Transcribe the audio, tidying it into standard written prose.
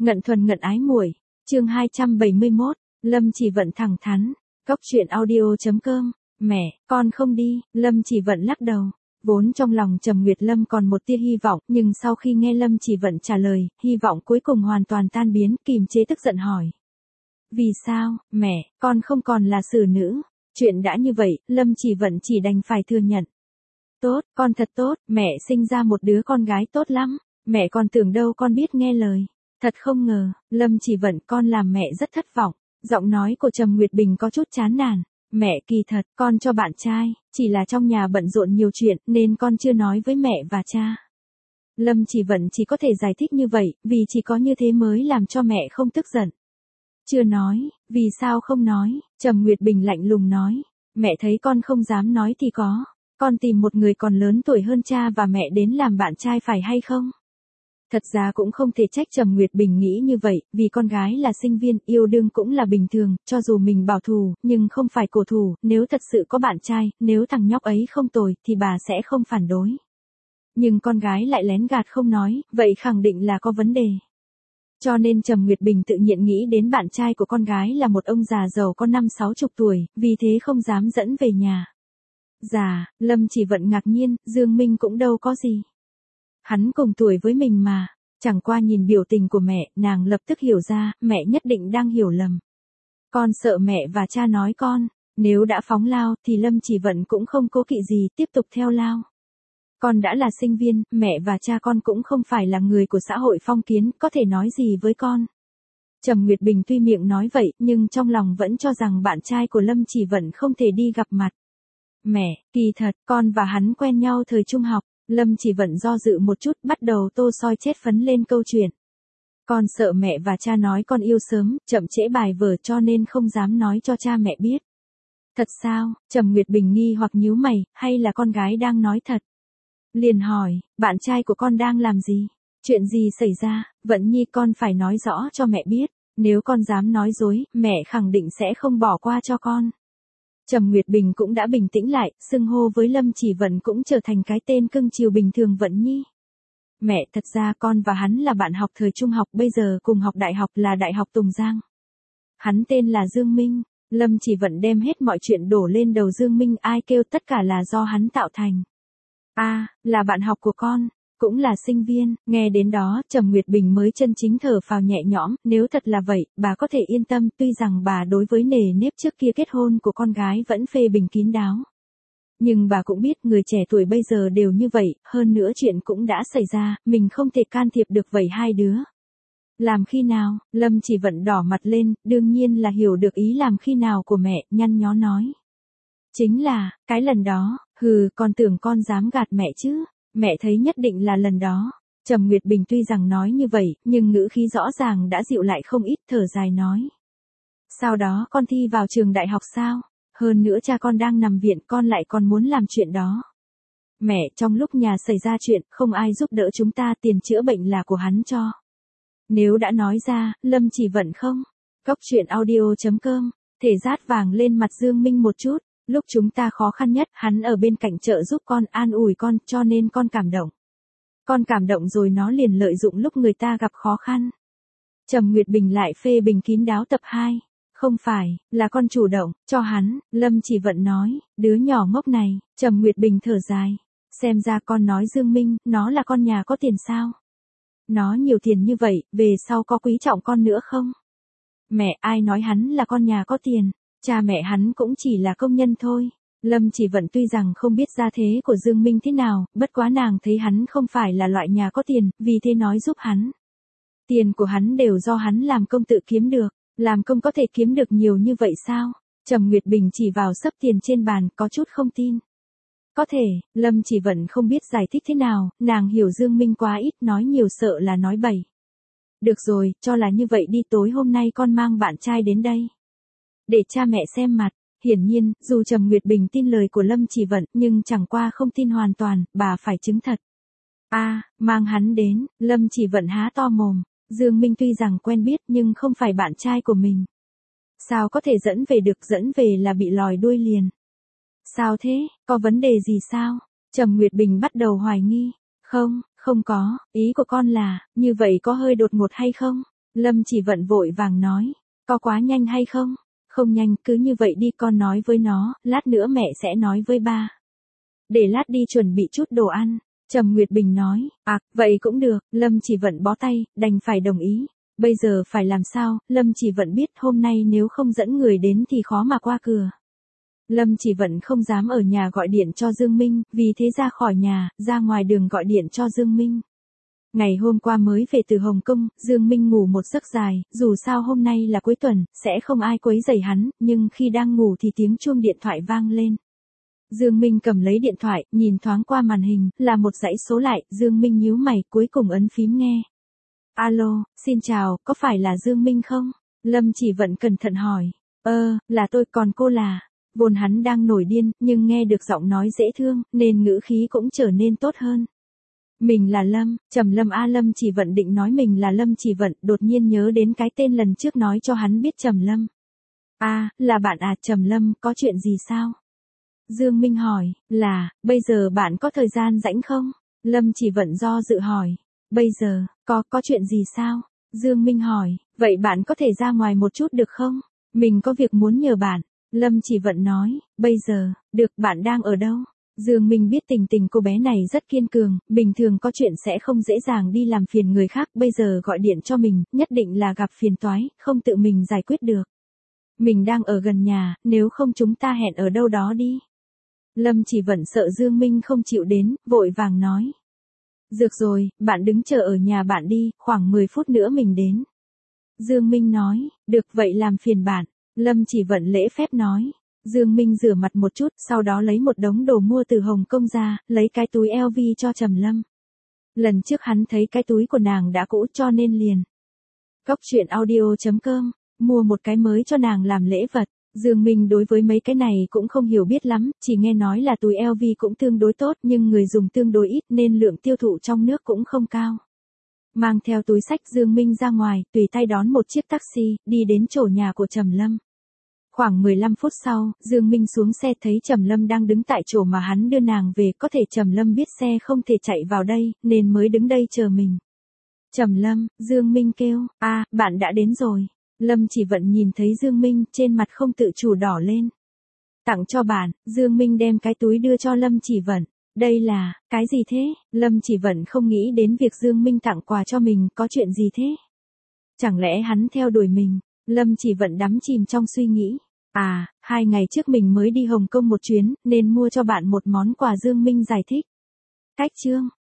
Ngận thuần ngận ái muội, chương 271, Lâm Chỉ Vận thẳng thắn, Cóc truyện audio.com, mẹ, con không đi, Lâm Chỉ Vận lắc đầu. Vốn trong lòng Trầm Nguyệt Lâm còn một tia hy vọng, nhưng sau khi nghe Lâm Chỉ Vận trả lời, hy vọng cuối cùng hoàn toàn tan biến, kìm chế tức giận hỏi. Vì sao, mẹ, con không còn là xử nữ? Chuyện đã như vậy, Lâm Chỉ Vận chỉ đành phải thừa nhận. Tốt, con thật tốt, mẹ sinh ra một đứa con gái tốt lắm, mẹ còn tưởng đâu con biết nghe lời. Thật không ngờ, Lâm Chỉ Vận con làm mẹ rất thất vọng. Giọng nói của Trầm Nguyệt Bình có chút chán nản. Mẹ kỳ thật, con cho bạn trai, chỉ là trong nhà bận rộn nhiều chuyện nên con chưa nói với mẹ và cha. Lâm Chỉ Vận chỉ có thể giải thích như vậy, vì chỉ có như thế mới làm cho mẹ không tức giận. Chưa nói, vì sao không nói, Trầm Nguyệt Bình lạnh lùng nói. Mẹ thấy con không dám nói thì có. Con tìm một người còn lớn tuổi hơn cha và mẹ đến làm bạn trai phải hay không? Thật ra cũng không thể trách Trầm Nguyệt Bình nghĩ như vậy, vì con gái là sinh viên, yêu đương cũng là bình thường, cho dù mình bảo thủ, nhưng không phải cổ thủ, nếu thật sự có bạn trai, nếu thằng nhóc ấy không tồi, thì bà sẽ không phản đối. Nhưng con gái lại lén gạt không nói, vậy khẳng định là có vấn đề. Cho nên Trầm Nguyệt Bình tự nhiên nghĩ đến bạn trai của con gái là một ông già giàu có 50-60 tuổi, vì thế không dám dẫn về nhà. Dạ, Lâm Chỉ Vận ngạc nhiên, Dương Minh cũng đâu có gì. Hắn cùng tuổi với mình mà, chẳng qua nhìn biểu tình của mẹ, nàng lập tức hiểu ra, mẹ nhất định đang hiểu lầm. Con sợ mẹ và cha nói con, nếu đã phóng lao thì Lâm Chỉ Vận cũng không cố kỵ gì tiếp tục theo lao. Con đã là sinh viên, mẹ và cha con cũng không phải là người của xã hội phong kiến, có thể nói gì với con. Trầm Nguyệt Bình tuy miệng nói vậy, nhưng trong lòng vẫn cho rằng bạn trai của Lâm Chỉ Vận không thể đi gặp mặt. Mẹ, kỳ thật, con và hắn quen nhau thời trung học. Lâm Chỉ Vận do dự một chút, bắt đầu tô soi chết phấn lên câu chuyện. Con sợ mẹ và cha nói con yêu sớm, chậm trễ bài vở cho nên không dám nói cho cha mẹ biết. Thật sao? Trầm Nguyệt Bình nghi hoặc nhíu mày, hay là con gái đang nói thật? Liền hỏi, bạn trai của con đang làm gì? Chuyện gì xảy ra? Vận Nhi, con phải nói rõ cho mẹ biết, nếu con dám nói dối, mẹ khẳng định sẽ không bỏ qua cho con. Trầm Nguyệt Bình cũng đã bình tĩnh lại, xưng hô với Lâm Chỉ Vận cũng trở thành cái tên cưng chiều bình thường Vận Nhi. Mẹ, thật ra con và hắn là bạn học thời trung học, bây giờ cùng học đại học là Đại học Tùng Giang. Hắn tên là Dương Minh. Lâm Chỉ Vận đem hết mọi chuyện đổ lên đầu Dương Minh, ai kêu tất cả là do hắn tạo thành. Là bạn học của con, cũng là sinh viên. Nghe đến đó, Trầm Nguyệt Bình mới chân chính thở phào nhẹ nhõm, nếu thật là vậy, bà có thể yên tâm, tuy rằng bà đối với nề nếp trước kia kết hôn của con gái vẫn phê bình kín đáo. Nhưng bà cũng biết người trẻ tuổi bây giờ đều như vậy, hơn nữa chuyện cũng đã xảy ra, mình không thể can thiệp được vậy hai đứa. Làm khi nào? Lâm Chỉ Vận đỏ mặt lên, đương nhiên là hiểu được ý làm khi nào của mẹ, nhăn nhó nói. Chính là, cái lần đó, con tưởng con dám gạt mẹ chứ, mẹ thấy nhất định là lần đó. Trầm Nguyệt Bình tuy rằng nói như vậy, nhưng ngữ khí rõ ràng đã dịu lại không ít, thở dài nói. Sau đó con thi vào trường đại học sao? Hơn nữa cha con đang nằm viện, con lại còn muốn làm chuyện đó. Mẹ, trong lúc nhà xảy ra chuyện, không ai giúp đỡ chúng ta, tiền chữa bệnh là của hắn cho. Nếu đã nói ra, Lâm Chỉ Vận không? Cóc truyện audio.com, thể rát vàng lên mặt Dương Minh một chút. Lúc chúng ta khó khăn nhất, hắn ở bên cạnh trợ giúp con, an ủi con, cho nên con cảm động. Con cảm động rồi nó liền lợi dụng lúc người ta gặp khó khăn. Trầm Nguyệt Bình lại phê bình kín đáo tập 2. Không phải, là con chủ động, cho hắn, Lâm Chỉ Vận nói, đứa nhỏ ngốc này. Trầm Nguyệt Bình thở dài. Xem ra con nói Dương Minh, nó là con nhà có tiền sao? Nó nhiều tiền như vậy, về sau có quý trọng con nữa không? Mẹ, ai nói hắn là con nhà có tiền? Cha mẹ hắn cũng chỉ là công nhân thôi. Lâm Chỉ Vận tuy rằng không biết gia thế của Dương Minh thế nào, bất quá nàng thấy hắn không phải là loại nhà có tiền, vì thế nói giúp hắn. Tiền của hắn đều do hắn làm công tự kiếm được, làm công có thể kiếm được nhiều như vậy sao? Trầm Nguyệt Bình chỉ vào xấp tiền trên bàn, có chút không tin. Có thể, Lâm Chỉ Vận không biết giải thích thế nào, nàng hiểu Dương Minh quá ít, nói nhiều sợ là nói bậy. Được rồi, cho là như vậy đi, tối hôm nay con mang bạn trai đến đây. Để cha mẹ xem mặt. Hiển nhiên, dù Trầm Nguyệt Bình tin lời của Lâm Chỉ Vận, nhưng chẳng qua không tin hoàn toàn, bà phải chứng thật. Mang hắn đến, Lâm Chỉ Vận há to mồm. Dương Minh tuy rằng quen biết nhưng không phải bạn trai của mình. Sao có thể dẫn về được, dẫn về là bị lòi đuôi liền. Sao thế, có vấn đề gì sao? Trầm Nguyệt Bình bắt đầu hoài nghi. Không có, ý của con là, như vậy có hơi đột ngột hay không? Lâm Chỉ Vận vội vàng nói, có quá nhanh hay không? Không nhanh, cứ như vậy đi, con nói với nó, lát nữa mẹ sẽ nói với ba. Để lát đi chuẩn bị chút đồ ăn. Trầm Nguyệt Bình nói, vậy cũng được. Lâm Chỉ Vận bó tay, đành phải đồng ý. Bây giờ phải làm sao? Lâm Chỉ Vận biết hôm nay nếu không dẫn người đến thì khó mà qua cửa. Lâm Chỉ Vận không dám ở nhà gọi điện cho Dương Minh, vì thế ra khỏi nhà, ra ngoài đường gọi điện cho Dương Minh. Ngày hôm qua mới về từ Hồng Kông, Dương Minh ngủ một giấc dài, dù sao hôm nay là cuối tuần, sẽ không ai quấy rầy hắn, nhưng khi đang ngủ thì tiếng chuông điện thoại vang lên. Dương Minh cầm lấy điện thoại, nhìn thoáng qua màn hình, là một dãy số lại, Dương Minh nhíu mày, cuối cùng ấn phím nghe. Alo, xin chào, có phải là Dương Minh không? Lâm Chỉ Vận cẩn thận hỏi. Là tôi, còn cô là... Vốn hắn đang nổi điên, nhưng nghe được giọng nói dễ thương, nên ngữ khí cũng trở nên tốt hơn. Mình là Lâm, Trầm Lâm Lâm Chỉ Vận định nói mình là Lâm Chỉ Vận, đột nhiên nhớ đến cái tên lần trước nói cho hắn biết Trầm Lâm. Là bạn Trầm Lâm, có chuyện gì sao? Dương Minh hỏi, bây giờ bạn có thời gian rảnh không? Lâm Chỉ Vận do dự hỏi, bây giờ, có chuyện gì sao? Dương Minh hỏi, vậy bạn có thể ra ngoài một chút được không? Mình có việc muốn nhờ bạn. Lâm Chỉ Vận nói, bây giờ, được, bạn đang ở đâu? Dương Minh biết tình cô bé này rất kiên cường, bình thường có chuyện sẽ không dễ dàng đi làm phiền người khác, bây giờ gọi điện cho mình, nhất định là gặp phiền toái, không tự mình giải quyết được. Mình đang ở gần nhà, nếu không chúng ta hẹn ở đâu đó đi. Lâm Chỉ Vận sợ Dương Minh không chịu đến, vội vàng nói. Được rồi, bạn đứng chờ ở nhà bạn đi, khoảng 10 phút nữa mình đến. Dương Minh nói, được vậy làm phiền bạn. Lâm Chỉ Vận lễ phép nói. Dương Minh rửa mặt một chút, sau đó lấy một đống đồ mua từ Hồng Kông ra, lấy cái túi LV cho Trầm Lâm. Lần trước hắn thấy cái túi của nàng đã cũ cho nên liền. Coctruyện.audio.com, mua một cái mới cho nàng làm lễ vật. Dương Minh đối với mấy cái này cũng không hiểu biết lắm, chỉ nghe nói là túi LV cũng tương đối tốt nhưng người dùng tương đối ít nên lượng tiêu thụ trong nước cũng không cao. Mang theo túi xách Dương Minh ra ngoài, tùy tay đón một chiếc taxi, đi đến chỗ nhà của Trầm Lâm. Khoảng 15 phút sau, Dương Minh xuống xe thấy Trầm Lâm đang đứng tại chỗ mà hắn đưa nàng về, có thể Trầm Lâm biết xe không thể chạy vào đây, nên mới đứng đây chờ mình. Trầm Lâm, Dương Minh kêu, bạn đã đến rồi. Lâm Chỉ Vận nhìn thấy Dương Minh, trên mặt không tự chủ đỏ lên. Tặng cho bạn, Dương Minh đem cái túi đưa cho Lâm Chỉ Vận. Đây là, cái gì thế? Lâm Chỉ Vận không nghĩ đến việc Dương Minh tặng quà cho mình, có chuyện gì thế? Chẳng lẽ hắn theo đuổi mình? Lâm Chỉ Vận đắm chìm trong suy nghĩ. 2 ngày trước mình mới đi Hồng Kông một chuyến, nên mua cho bạn một món quà. Dương Minh giải thích. Cách chương.